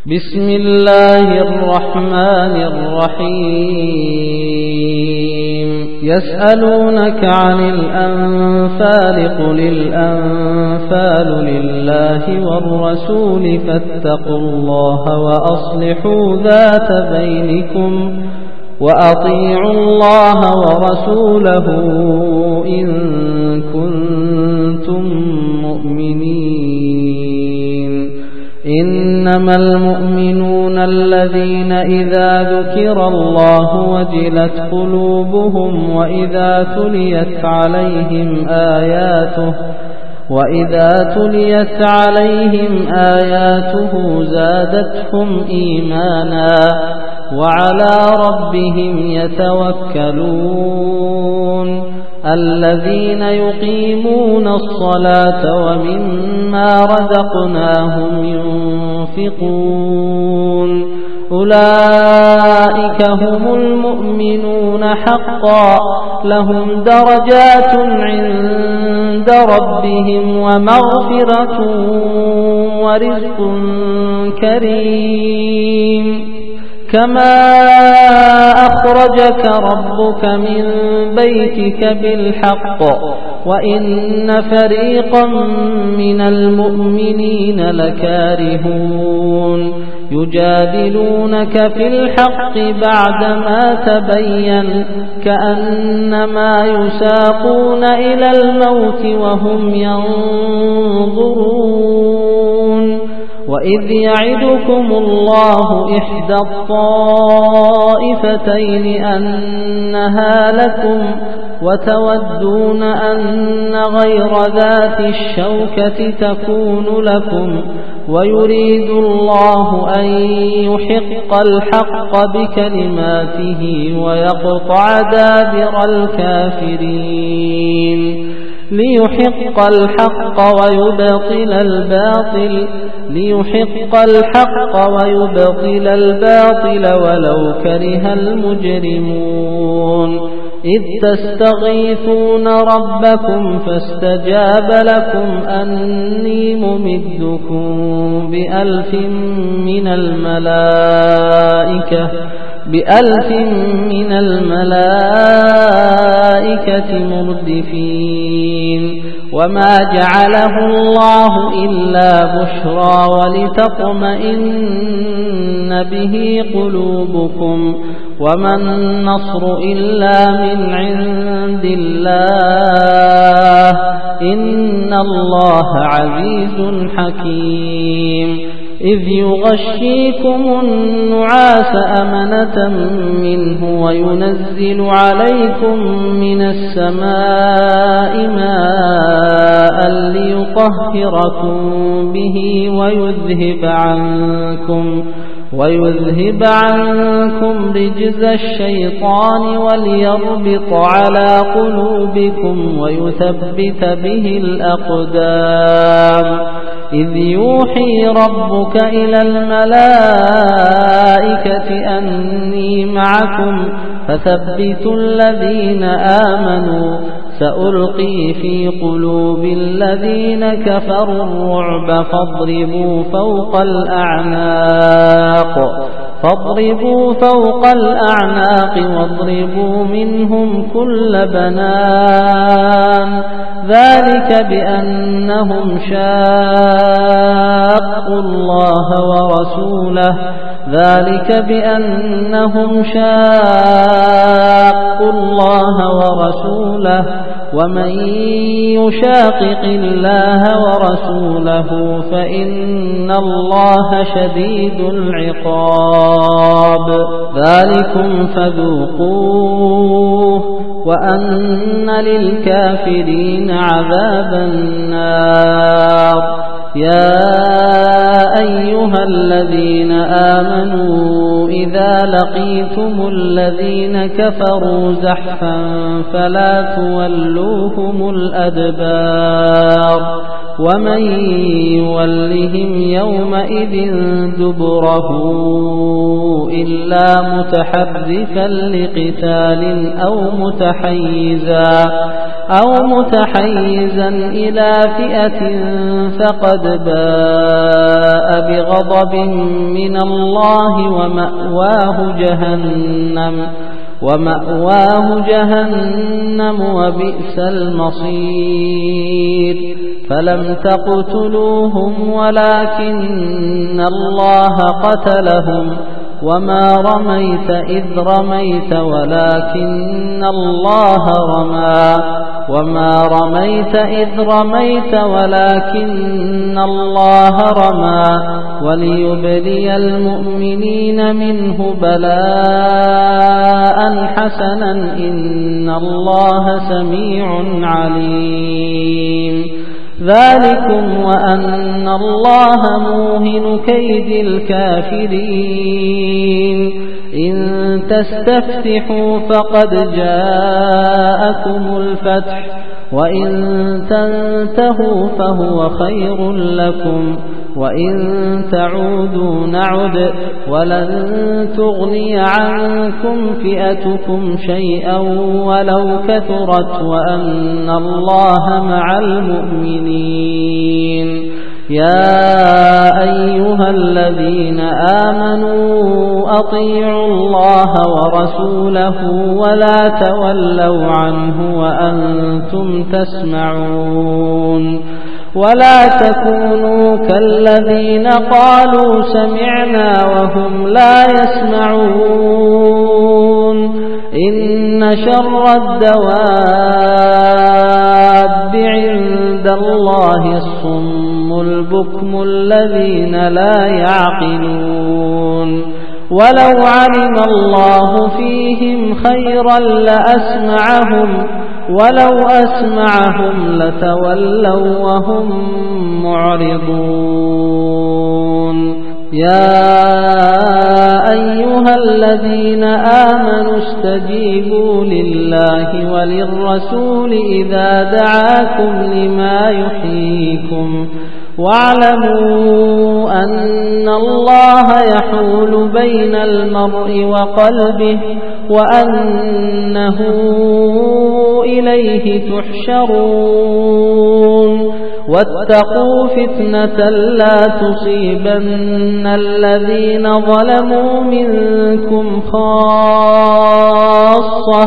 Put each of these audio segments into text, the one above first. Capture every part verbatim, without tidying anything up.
بسم الله الرحمن الرحيم يسألونك عن الأنفال قل الأنفال لله والرسول فاتقوا الله وأصلحوا ذات بينكم وأطيعوا الله ورسوله إن كنتم مؤمنين إنما المؤمنون الذين إذا ذكر الله وجلت قلوبهم وإذا تليت عليهم آياته وإذا تليت عليهم آياته زادتهم إيمانا وعلى ربهم يتوكلون الذين يقيمون الصلاة ومما رزقناهم ينفقون أولئك هم المؤمنون حقا لهم درجات عند ربهم ومغفرة ورزق كريم كما أخرجك ربك من بيتك بالحق وإن فريقا من المؤمنين لكارهون يجادلونك في الحق بعدما تبين كأنما يساقون إلى الموت وهم ينظرون وإذ يعدكم الله إحدى الطائفتين أنها لكم وتودون أن غير ذات الشوكة تكون لكم ويريد الله أن يحق الحق بكلماته ويقطع دابر الكافرين ليحق الحق ويبطل الباطل ليحق الحق ويبطل الباطل ولو كره المجرمون إذ تستغيثون ربكم فاستجاب لكم أني ممدكم بألف من الملائكة بألف من الملائكة مردفين وما جعله الله إلا بشرى ولتطمئن به قلوبكم وما النصر إلا من عند الله إن الله عزيز حكيم إذ يغشيكم النعاس أمنة منه وينزل عليكم من السماء ماء ليطهركم به ويذهب عنكم ويذهب عنكم رجز الشيطان وليربط على قلوبكم ويثبت به الأقدام إذ يوحي ربك إلى الملائكة أني معكم فثبتوا الذين آمنوا سألقي في قلوب الذين كفروا الرعب فاضربوا فوق الأعناق فاضربوا فوق الأعناق واضربوا منهم كل بنان ذلك بأنهم شاقوا الله ورسوله ذلك بأنهم شاقوا الله ورسوله ومن يشاقق الله ورسوله فإن الله شديد العقاب ذلكم فذوقوه وأن للكافرين عذاب النار يا أيها الذين آمنوا إذا لقيتم الذين كفروا زحفا فلا تولوهم الأدبار ومن يولهم يومئذ دبره إلا متحرفا لقتال أو متحيزا أو متحيزا إلى فئة فقد باء بغضب من الله ومأواه جهنم ومأواه جهنم وبئس المصير فلم تقتلوهم ولكن الله قتلهم وما رميت إذ رميت ولكن الله رمى وما رميت إذ رميت ولكن الله رمى وليبلي المؤمنين منه بلاء حسنا إن الله سميع عليم ذلكم وأن الله موهن كيد الكافرين إن تستفتحوا فقد جاءكم الفتح وإن تنتهوا فهو خير لكم وإن تعودوا نعد ولن تغني عنكم فئتكم شيئا ولو كثرت وأن الله مع المؤمنين يا أيها الذين آمنوا أطيعوا الله ورسوله ولا تولوا عنه وأنتم تسمعون ولا تكونوا كالذين قالوا سمعنا وهم لا يسمعون إن شر الدواب عند الله الصم البكم الذين لا يعقلون ولو علم الله فيهم خيرا لأسمعهم ولو أسمعهم لتولوا وهم معرضون يا أيها الذين آمنوا استجيبوا لله وللرسول إذا دعاكم لما يحييكم واعلموا أن الله يحول بين المرء وقلبه وأنه إليه تحشرون واتقوا فتنة لا تصيبن الذين ظلموا منكم خاصة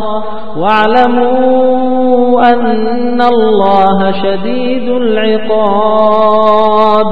واعلموا أن الله شديد العقاب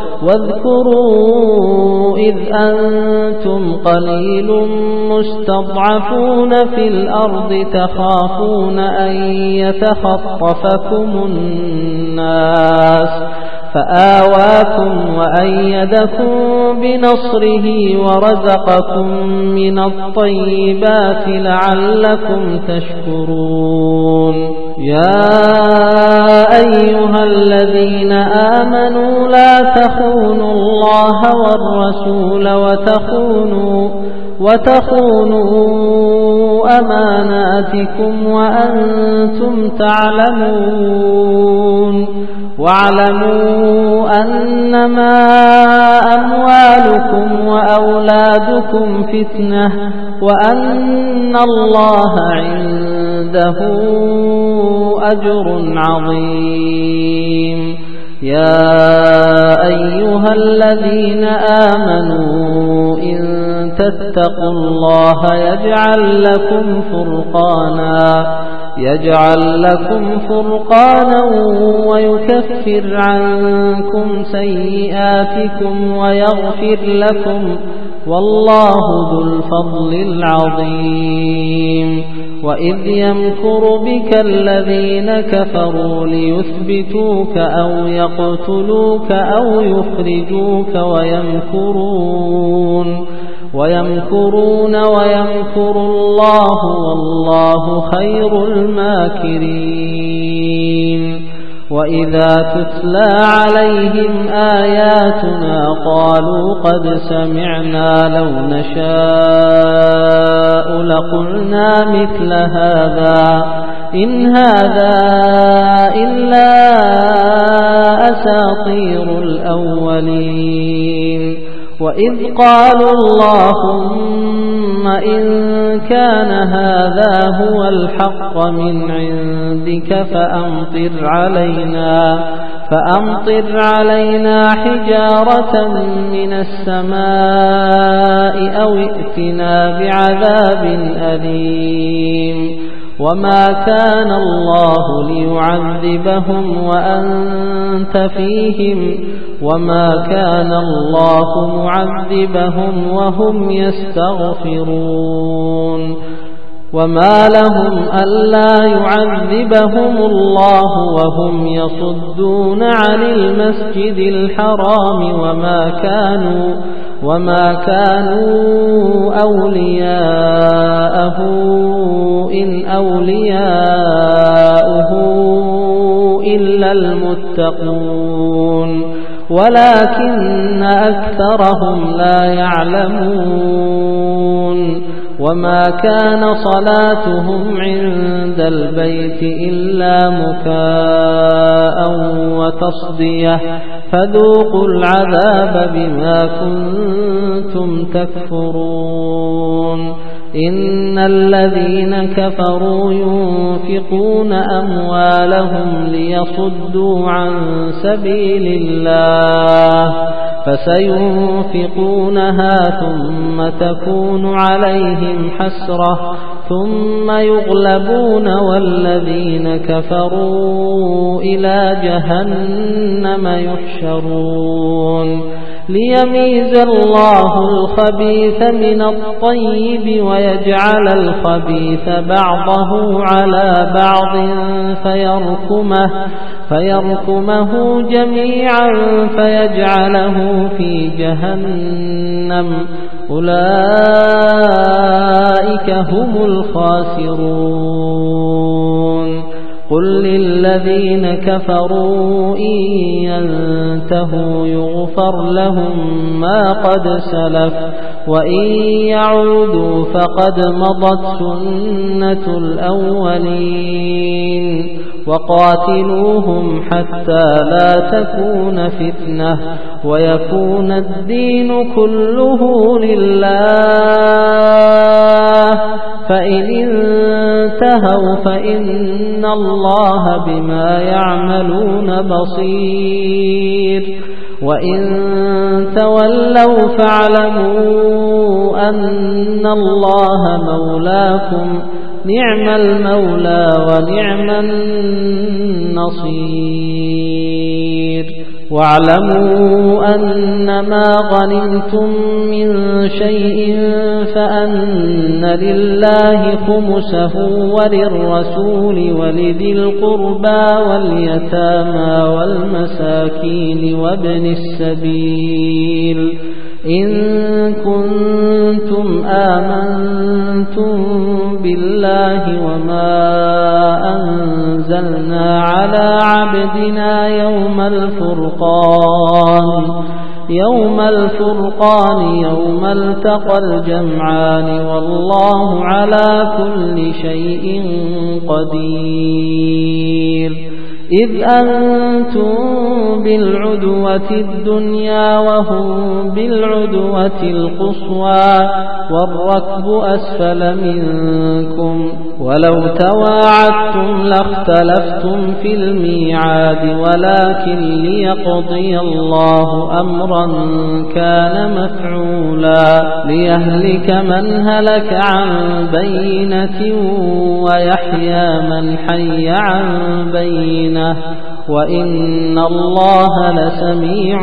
واذكروا إذ أنتم قليل مستضعفون في الأرض تخافون أن يتخطفكم الناس فآواكم وأيدكم بنصره ورزقكم من الطيبات لعلكم تشكرون يا أيها الذين آمنوا لا تخونوا الله والرسول وتخونوا وتخونوا أماناتكم وأنتم تعلمون واعلموا أنما أموالكم وأولادكم فتنة وأن الله عنده أجر عظيم يا أيها الذين آمنوا إن تتقوا الله يجعل لكم فرقانا يجعل لكم فرقانا ويكفر عنكم سيئاتكم ويغفر لكم والله ذو الفضل العظيم وإذ يمكر بك الذين كفروا ليثبتوك أو يقتلوك أو يخرجوك ويمكرون ويمكرون ويمكر الله والله خير الماكرين وإذا تتلى عليهم آياتنا قالوا قد سمعنا لو نشاء لقلنا مثل هذا إن هذا إلا أساطير الأولين وإذ قالوا اللهم إن كان هذا هو الحق من عندك فأمطر علينا فأمطر علينا حجارة من السماء أو ائتنا بعذاب أليم وما كان الله ليعذبهم وأنت فيهم وما كان الله معذبهم وهم يستغفرون وما لهم ألا يعذبهم الله وهم يصدون عن المسجد الحرام وما كانوا وما كانوا أولياءه إن أولياؤه إلا المتقون ولكن أكثرهم لا يعلمون وما كان صلاتهم عند البيت إلا مكاء وتصدية فذوقوا العذاب بما كنتم تكفرون إن الذين كفروا ينفقون أموالهم ليصدوا عن سبيل الله فسينفقونها ثم تكون عليهم حسرة ثم يغلبون والذين كفروا إلى جهنم يحشرون ليميز الله الخبيث من الطيب ويجعل الخبيث بعضه على بعض فيركمه, فيركمه جميعا فيجعله في جهنم أولئك هم الخاسرون قل للذين كفروا إن ينتهوا يغفر لهم ما قد سلف وإن يعودوا فقد مضت سنة الأولين وقاتلوهم حتى لا تكون فتنة ويكون الدين كله لله فإن انتهوا فإن الله بما يعملون بصير وإن تولوا فاعلموا أن الله مولاكم نعم المولى ونعم النصير واعلموا أنما غنمتم من شيء فأن لله خمسه وللرسول ولذي القربى واليتامى والمساكين وابن السبيل إن كنتم آمنتم بالله وما أنزلنا على عبدنا يوم الفرقان يوم الفرقان يوم التقى الجمعان والله على كل شيء قدير إذ أنتم بالعدوة الدنيا وهم بالعدوة القصوى والركب أسفل منكم ولو تواعدتم لاختلفتم في الميعاد ولكن ليقضي الله أمرا كان مفعولا ليهلك من هلك عن بينة ويحيى من حي عن بينة وإن الله لسميع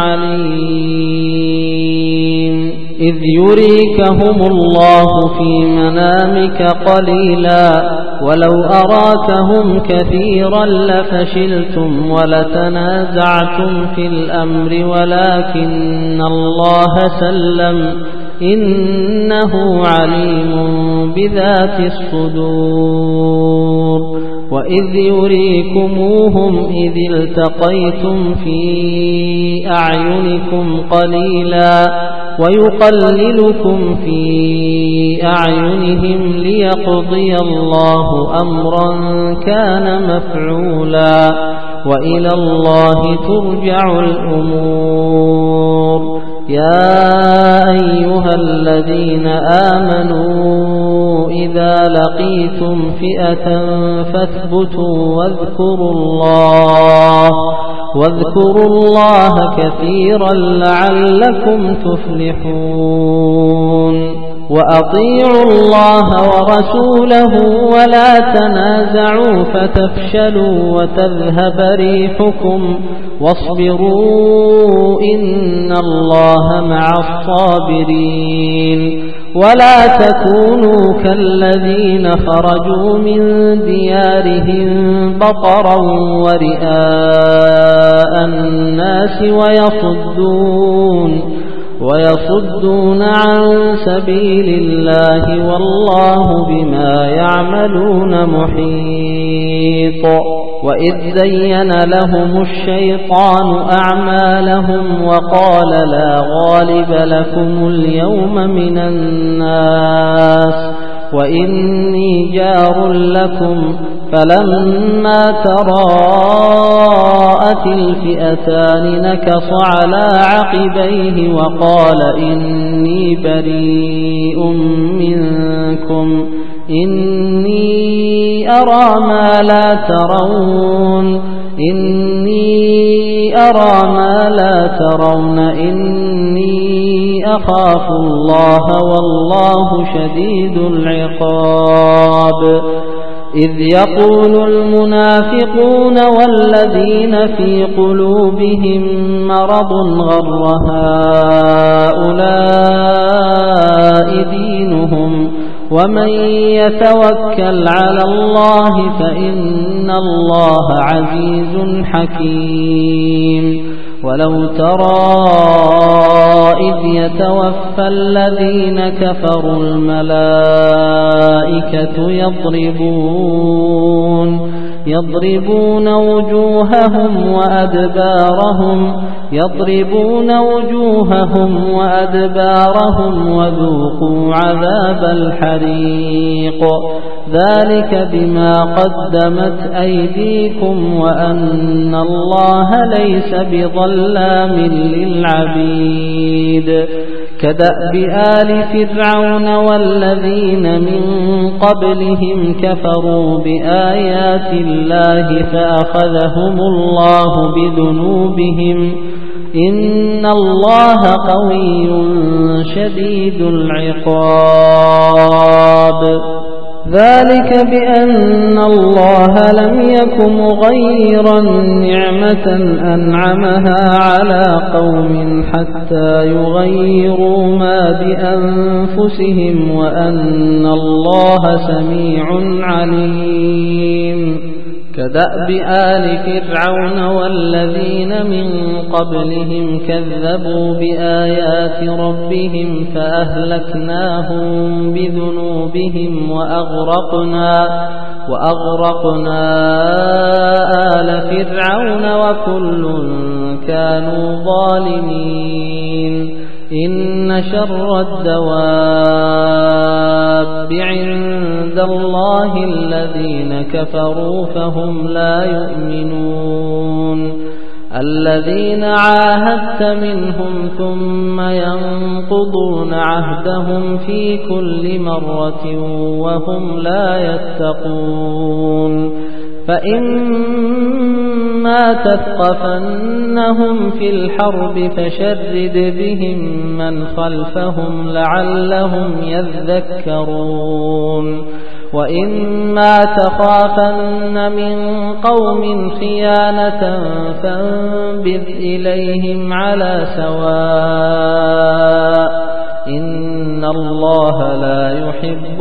عليم إذ يريكهم الله في منامك قليلا ولو أراكهم كثيرا لفشلتم ولتنازعتم في الأمر ولكن الله سلم إنه عليم بذات الصدور وإذ يريكموهم إذ التقيتم في أعينكم قليلا ويقللكم في أعينهم ليقضي الله أمرا كان مفعولا وإلى الله ترجع الأمور. يا أيها الذين آمنوا إذا لقيتم فئة فاثبتوا واذكروا الله واذكروا الله كثيرا لعلكم تفلحون. وأطيعوا الله ورسوله ولا تنازعوا فتفشلوا وتذهب ريحكم واصبروا إن الله مع الصابرين. ولا تكونوا كالذين خرجوا من ديارهم بطرا ورئاء الناس ويصدون ويصدون عن سبيل الله والله بما يعملون محيط. وإذ زين لهم الشيطان أعمالهم وقال لا غالب لكم اليوم من الناس وإني جار لكم فلما تراءت الفئتان نكص على عقبيه وقال إني بريء منكم إني أرى ما لا ترون إني أرى ما لا ترون إني أخاف الله والله شديد العقاب. إذ يقول المنافقون والذين في قلوبهم مرض غر هؤلاء دينهم ومن يتوكل على الله فإن الله عزيز حكيم. ولو ترى إذ يتوفى الذين كفروا الملائكة يضربون يضربون وجوههم وأدبارهم يضربون وجوههم وأدبارهم وذوقوا عذاب الحريق ذلك بما قدمت أيديكم وأن الله ليس بظلام للعبيد. كدأب آل فرعون والذين من قبلهم كفروا بآيات الله فأخذهم الله بذنوبهم إن الله قوي شديد العقاب. ذلك بأن الله لم يك مغيرا نعمة أنعمها على قوم حتى يغيروا ما بأنفسهم وأن الله سميع عليم. كدأب آل فرعون والذين من قبلهم كذبوا بآيات ربهم فأهلكناهم بذنوبهم وأغرقنا, وأغرقنا آل فرعون وكل كانوا ظالمين. إن شر الدواب عند الله الذين كفروا فهم لا يؤمنون. الذين عاهدت منهم ثم ينقضون عهدهم في كل مرة وهم لا يتقون. فإما تثقفنهم في الحرب فشرد بهم من خلفهم لعلهم يذكرون. وإما تخافن من قوم خيانة فانبذ إليهم على سواء إن الله لا يحب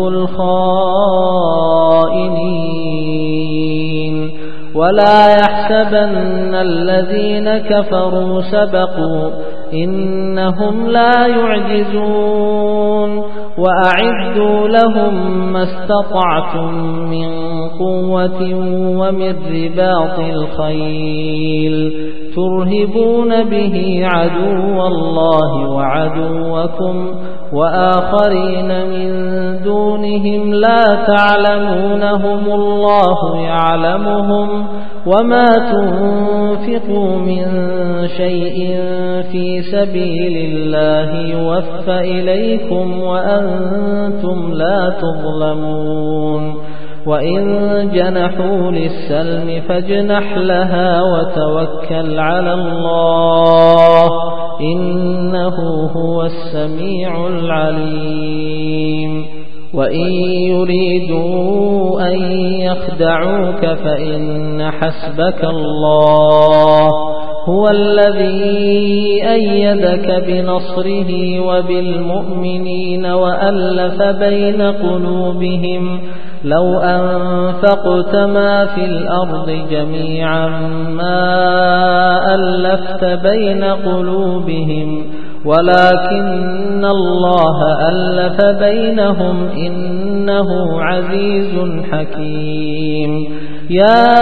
الخائنين. ولا يحسبن الذين كفروا سبقوا إنهم لا يعجزون. وأعدوا لهم ما استطعتم من قوة ومن رباط الخيل ترهبون به عدو الله وعدوكم وآخرين من دونهم لا تعلمونهم الله يعلمهم وما تنفقوا من شيء في سبيل الله يوفى إليكم وأنتم لا تظلمون وإن جنحوا للسلم فاجنح لها وتوكل على الله إنه هو السميع العليم وإن يريدوا أن يخدعوك فإن حسبك الله هو الذي أيدك بنصره وبالمؤمنين وألف بين قلوبهم لو أنفقت ما في الأرض جميعا ما ألفت بين قلوبهم ولكن الله ألف بينهم إنه عزيز حكيم يا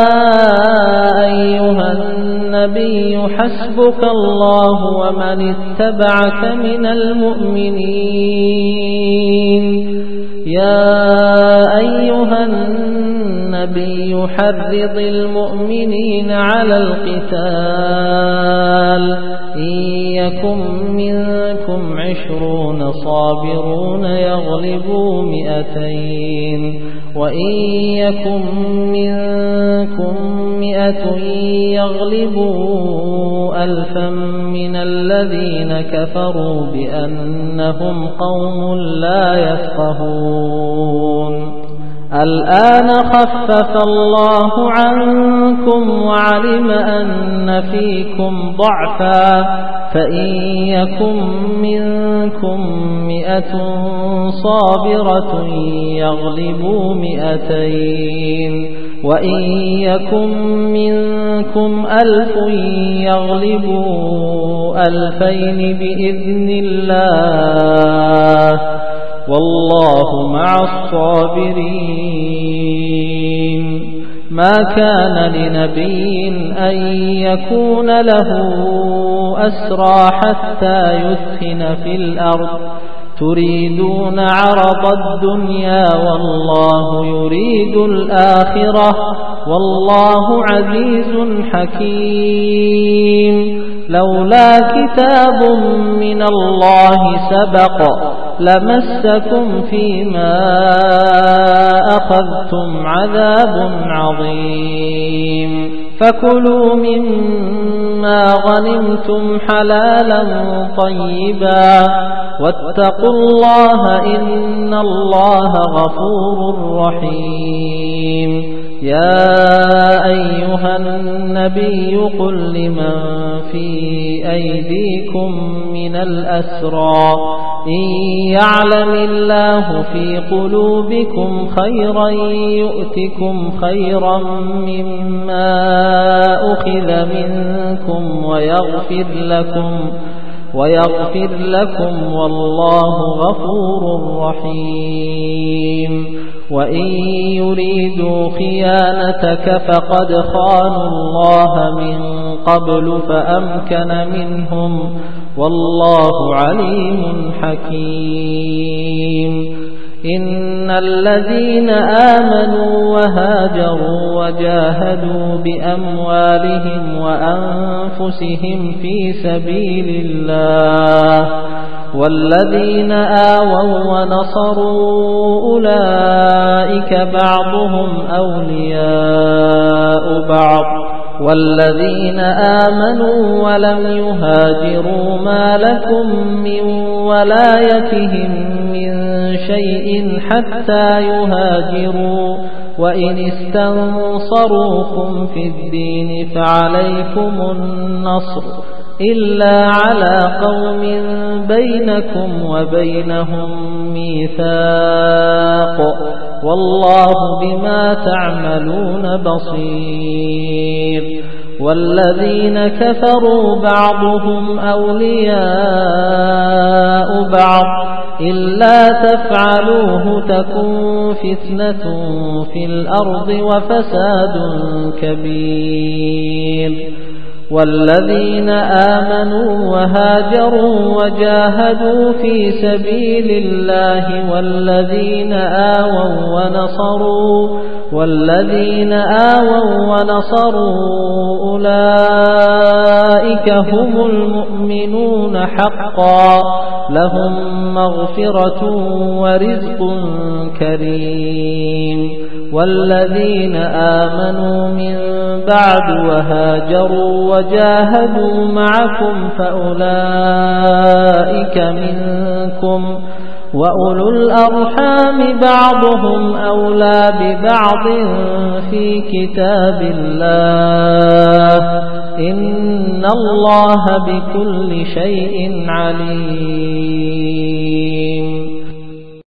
أيها النبي حسبك الله ومن اتبعك من المؤمنين يا أيها النبي حرض المؤمنين على القتال إن يكن منكم عشرون صابرون يغلبوا مئتين وإن يكن منكم مئة يغلبوا ألفا من الذين كفروا بأنهم قوم لا يفقهون الآن خفف الله عنكم وعلم أن فيكم ضعفا فإن يكن منكم مئة صابرة يغلبوا مئتين وإن يكن منكم ألف يغلبوا ألفين بإذن الله والله مع الصابرين ما كان لنبي أن يكون له أسرى حتى يثخن في الأرض تريدون عرض الدنيا والله يريد الآخرة والله عزيز حكيم لولا كتاب من الله سبق لمسكم فيما أخذتم عذاب عظيم فكلوا مما غنمتم حلالا طيبا واتقوا الله إن الله غفور رحيم يا أيها النبي قل لمن في أيديكم من الأسرى إن يعلم الله في قلوبكم خيرا يؤتكم خيرا مما أخذ منكم ويغفر لكم ويغفر لكم والله غفور رحيم وإن يريدوا خيانتك فقد خانوا الله من قبل فأمكن منهم والله عليم حكيم إن الذين آمنوا وهاجروا وجاهدوا بأموالهم وأنفسهم في سبيل الله والذين آووا ونصروا أولئك بعضهم أولياء بعض والذين آمنوا ولم يهاجروا ما لكم من ولايتهم من شيء حتى يهاجروا وإن استنصروكم في الدين فعليكم النصر إلا على قوم بينكم وبينهم ميثاق والله بما تعملون بصير والذين كفروا بعضهم أولياء بعض إلا تفعلوه تكن فتنة في الأرض وفساد كبير والذين آمنوا وهاجروا وجاهدوا في سبيل الله والذين آووا ونصروا والذين آووا ونصروا أولئك هم المؤمنون حقا لهم مغفرة ورزق كريم والذين آمنوا من بعد وهاجروا وجاهدوا معكم فأولئك منكم وأولو الأرحام بعضهم أولى ببعض في كتاب الله إن الله بكل شيء عليم.